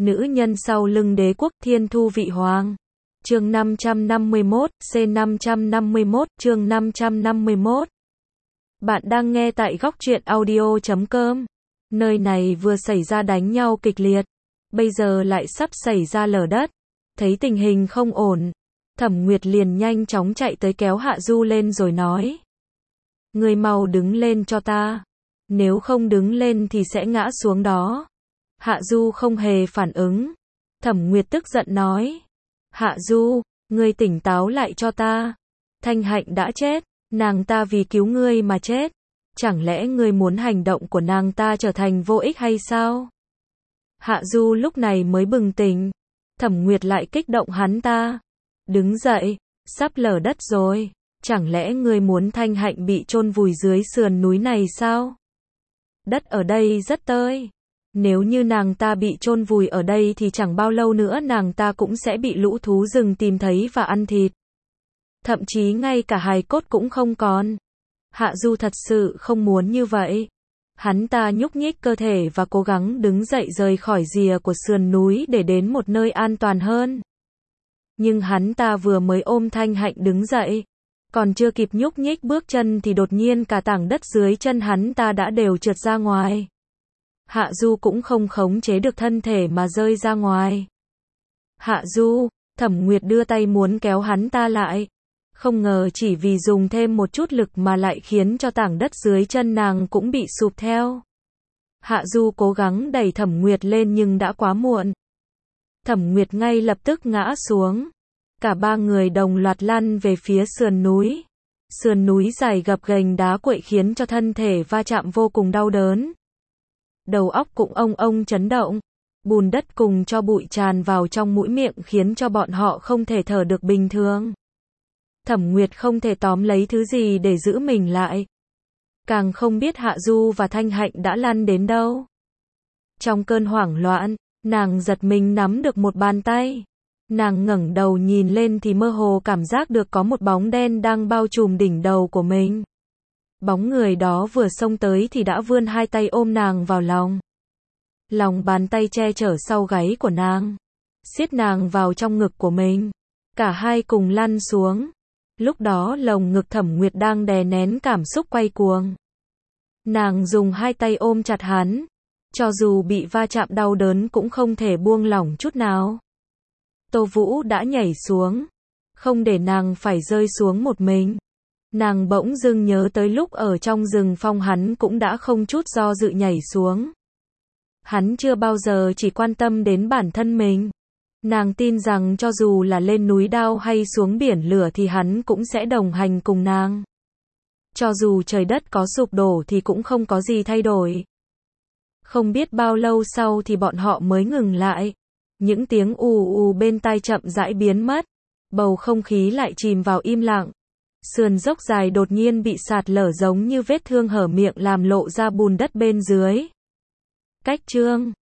Nữ nhân sau lưng đế quốc Thiên Thu Vị Hoàng. Chương 551, C551, chương 551. Bạn đang nghe tại góc truyện audio.com. Nơi này vừa xảy ra đánh nhau kịch liệt, bây giờ lại sắp xảy ra lở đất. Thấy tình hình không ổn, Thẩm Nguyệt liền nhanh chóng chạy tới kéo Hạ Du lên rồi nói: "Ngươi mau đứng lên cho ta, nếu không đứng lên thì sẽ ngã xuống đó." Hạ Du không hề phản ứng. Thẩm Nguyệt tức giận nói: "Hạ Du, ngươi tỉnh táo lại cho ta. Thanh Hạnh đã chết, nàng ta vì cứu ngươi mà chết. Chẳng lẽ ngươi muốn hành động của nàng ta trở thành vô ích hay sao?" Hạ Du lúc này mới bừng tỉnh. Thẩm Nguyệt lại kích động hắn ta: "Đứng dậy, sắp lở đất rồi. Chẳng lẽ ngươi muốn Thanh Hạnh bị chôn vùi dưới sườn núi này sao? Đất ở đây rất tơi. Nếu như nàng ta bị chôn vùi ở đây thì chẳng bao lâu nữa nàng ta cũng sẽ bị lũ thú rừng tìm thấy và ăn thịt. Thậm chí ngay cả hài cốt cũng không còn." Hạ Du thật sự không muốn như vậy. Hắn ta nhúc nhích cơ thể và cố gắng đứng dậy rời khỏi rìa của sườn núi để đến một nơi an toàn hơn. Nhưng hắn ta vừa mới ôm Thanh Hạnh đứng dậy, còn chưa kịp nhúc nhích bước chân thì đột nhiên cả tảng đất dưới chân hắn ta đã đều trượt ra ngoài. Hạ Du cũng không khống chế được thân thể mà rơi ra ngoài. "Hạ Du!" Thẩm Nguyệt đưa tay muốn kéo hắn ta lại. Không ngờ chỉ vì dùng thêm một chút lực mà lại khiến cho tảng đất dưới chân nàng cũng bị sụp theo. Hạ Du cố gắng đẩy Thẩm Nguyệt lên nhưng đã quá muộn. Thẩm Nguyệt ngay lập tức ngã xuống. Cả ba người đồng loạt lăn về phía sườn núi. Sườn núi dài gập ghềnh đá quậy khiến cho thân thể va chạm vô cùng đau đớn. Đầu óc cũng ông ông chấn động. Bùn đất cùng cho bụi tràn vào trong mũi miệng khiến cho bọn họ không thể thở được bình thường. Thẩm Nguyệt không thể tóm lấy thứ gì để giữ mình lại. Càng không biết Hạ Du và Thanh Hạnh đã lăn đến đâu. Trong cơn hoảng loạn, nàng giật mình nắm được một bàn tay. Nàng ngẩng đầu nhìn lên thì mơ hồ cảm giác được có một bóng đen đang bao trùm đỉnh đầu của mình. Bóng người đó vừa xông tới thì đã vươn hai tay ôm nàng vào lòng. Lòng bàn tay che chở sau gáy của nàng, siết nàng vào trong ngực của mình. Cả hai cùng lăn xuống. Lúc đó lồng ngực Thẩm Nguyệt đang đè nén cảm xúc quay cuồng. Nàng dùng hai tay ôm chặt hắn. Cho dù bị va chạm đau đớn cũng không thể buông lỏng chút nào. Tô Vũ đã nhảy xuống. Không để nàng phải rơi xuống một mình. Nàng bỗng dưng nhớ tới lúc ở trong rừng phong hắn cũng đã không chút do dự nhảy xuống. Hắn chưa bao giờ chỉ quan tâm đến bản thân mình. Nàng tin rằng cho dù là lên núi đao hay xuống biển lửa thì hắn cũng sẽ đồng hành cùng nàng. Cho dù trời đất có sụp đổ thì cũng không có gì thay đổi. Không biết bao lâu sau thì bọn họ mới ngừng lại. Những tiếng ù ù bên tai chậm rãi biến mất. Bầu không khí lại chìm vào im lặng. Sườn dốc dài đột nhiên bị sạt lở giống như vết thương hở miệng làm lộ ra bùn đất bên dưới. Cách chương